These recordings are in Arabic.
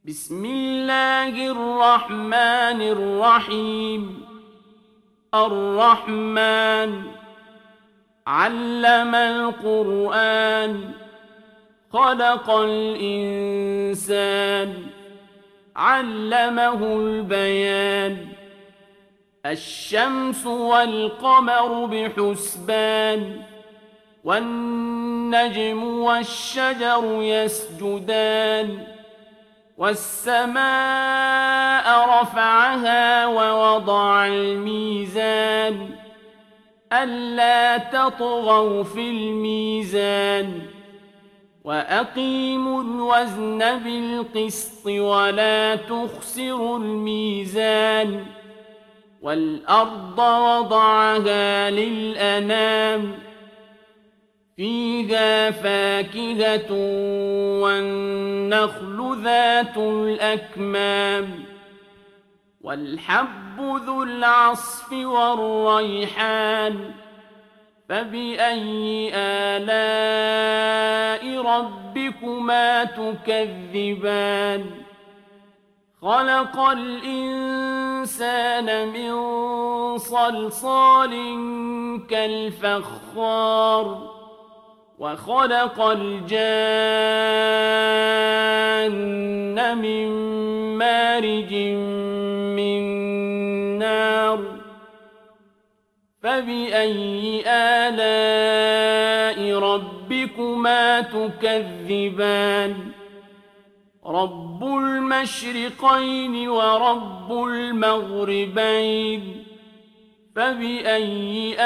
بسم الله الرحمن الرحيم. الرحمن علم القرآن خلق الإنسان علمه البيان. الشمس والقمر بحسبان والنجم والشجر يسجدان. والسماء رفعها ووضع الميزان ألا تطغوا في الميزان وأقيموا الوزن بالقسط ولا تخسروا الميزان. والأرض وضعها للأنام فيها فاكهة والنخل ذات الأكمام والحب ذو العصف والريحان. فبأي آلاء ربكما تكذبان؟ خلق الإنسان من صلصال كالفخار وخلق الجان من مارج من نار. فبأي آلاء ربكما تكذبان؟ رب المشرقين ورب المغربين. فبأي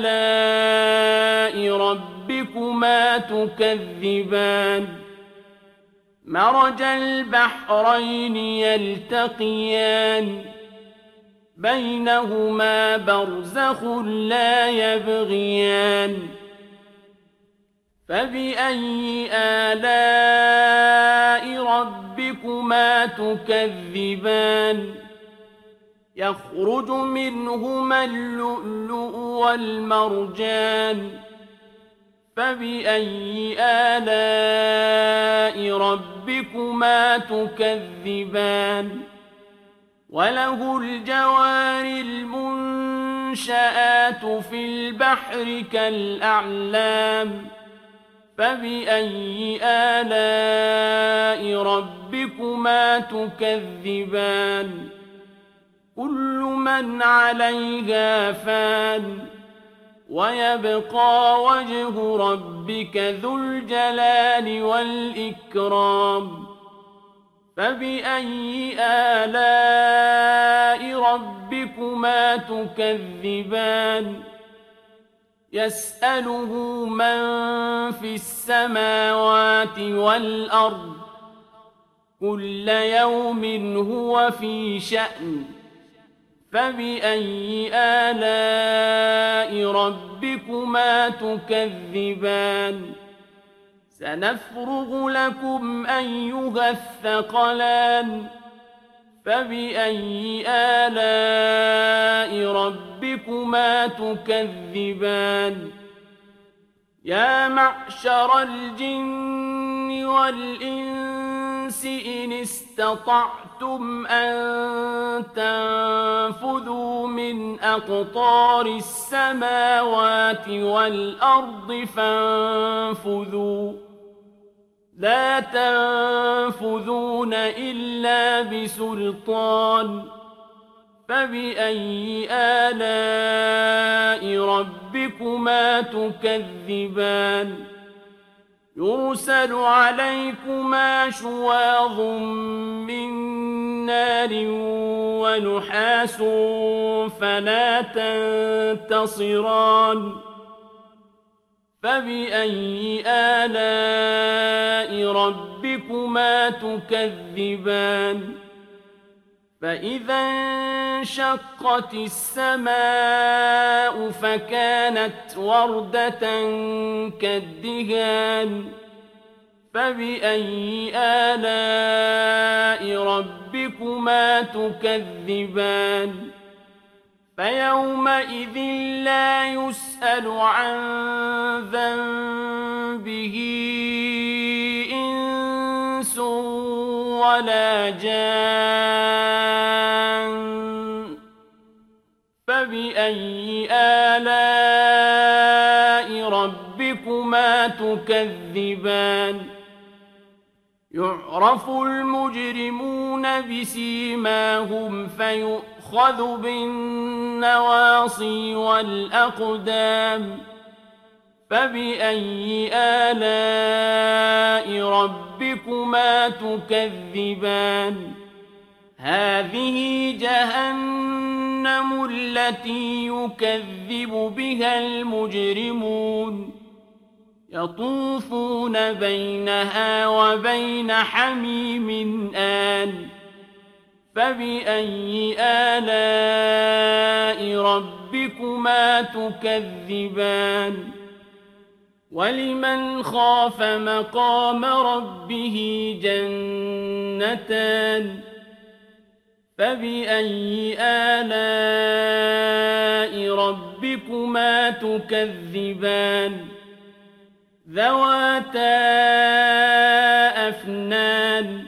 آلاء ربكما تكذبان؟ مرج البحرين يلتقيان بينهما برزخ لا يبغيان. فبأي آلاء ربكما تكذبان؟ يخرج منهما اللؤلؤ والمرجان. فبأي آلاء ربكما تكذبان؟ وله الجوار المنشآت في البحر كالأعلام. فبأي آلاء ربكما تكذبان؟ كل من عليها فان ويبقى وجه ربك ذو الجلال والإكرام. فبأي آلاء ربكما تكذبان؟ يسأله من في السماوات والأرض كل يوم هو في شأن. فبأي آلاء ربكما تكذبان؟ سنفرغ لكم أيها الثقلان. فبأي آلاء ربكما تكذبان؟ يا معشر الجن والإنس إن استطعتم أن تنفذوا من أقطار السماوات والأرض فانفذوا لا تنفذون إلا بسلطان. فبأي آلاء ربكما تكذبان؟ يرسل عليكما شواظ من نار ونحاس فلا تنتصران. فبأي آلاء ربكما تكذبان؟ فإذا انشقت السماء فكانت وردة كالدهان. فبأي آلاء ربكما تكذبان؟ فيومئذ لا يسأل عن ذنبه إنس ولا جان فبأي آلاء ربكما تكذبان يعرف المجرمون بسيماهم فيؤخذ بالنواصي والأقدام فبأي آلاء ربكما تكذبان هذه جهنم التي يكذب بها المجرمون يطوفون بينها وبين حميم آن فبأي آلاء ربكما تكذبان ولمن خاف مقام ربه جنتان فبأي آلاء ربكما تكذبان ذواتا أفنان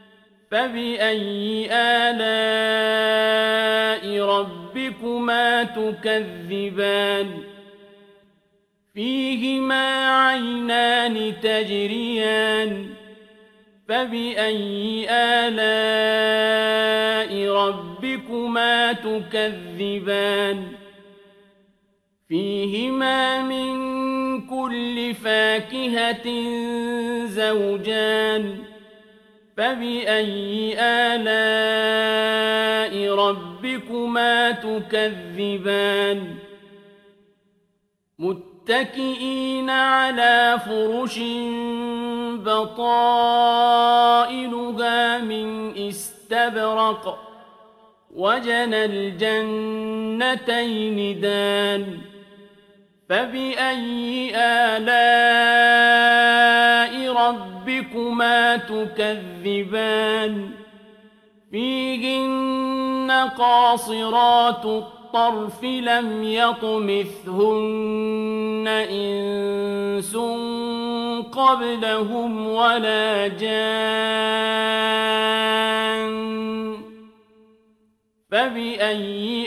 فبأي آلاء ربكما تكذبان فيهما عينان تجريان فبأي آلاء ربكما تكذبان فيهما من كل فاكهة زوجان فبأي آلاء ربكما تكذبان متكئين على فرش بطائنها من استبرق وجنى الجنتين دان فبأي آلاء ربكما تكذبان فيهن قاصرات الطرف لم يطمثهن إنس قبلهم ولا جان فبأي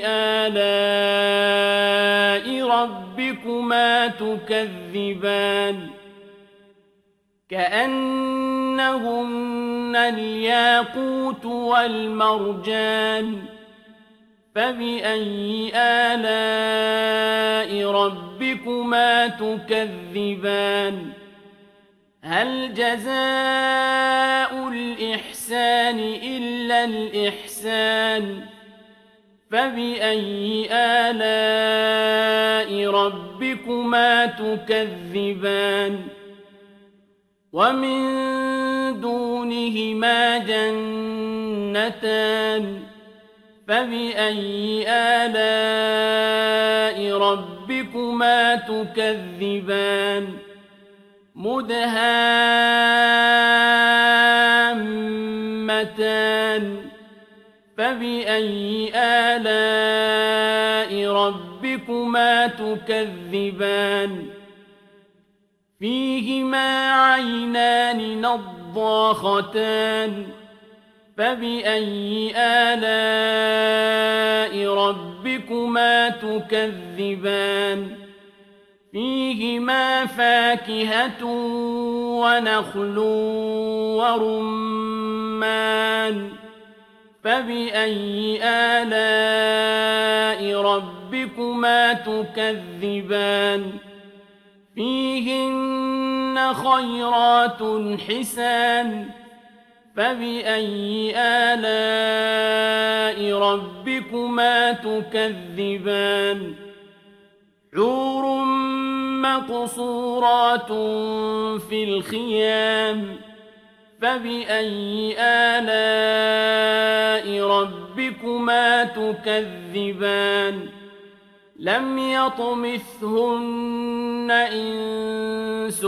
آلاء ربكما تكذبان كأنهن الياقوت والمرجان فبأي آلاء ربكما تكذبان هل جزاء الإحسان إلا الإحسان فبأي آلاء ربكما تكذبان ومن دونهما جنتان فبأي آلاء ربكما تكذبان مدهامتان فبأي آلاء ربكما تكذبان فيهما عينان نضاختان فبأي آلاء ربكما تكذبان فيهما فاكهة ونخل ورمان فبأي آلاء ربكما تكذبان فيهن خيرات حسان فبأي آلاء ربكما تكذبان حور مقصورات في الخيام فبأي آلاء ربكما تكذبان لم يطمثهن إنس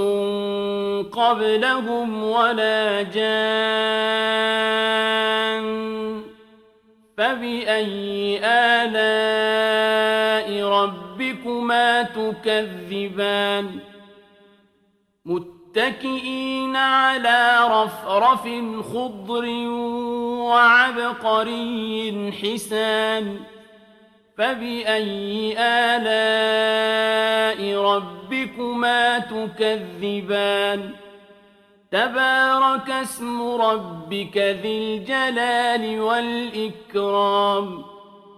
قبلهم ولا جان فبأي آلاء ربكما تكذبان متكئين على رفرف خضر وعبقري حسان فبأي آلاء ربكما تكذبان تبارك اسم ربك ذي الجلال والإكرام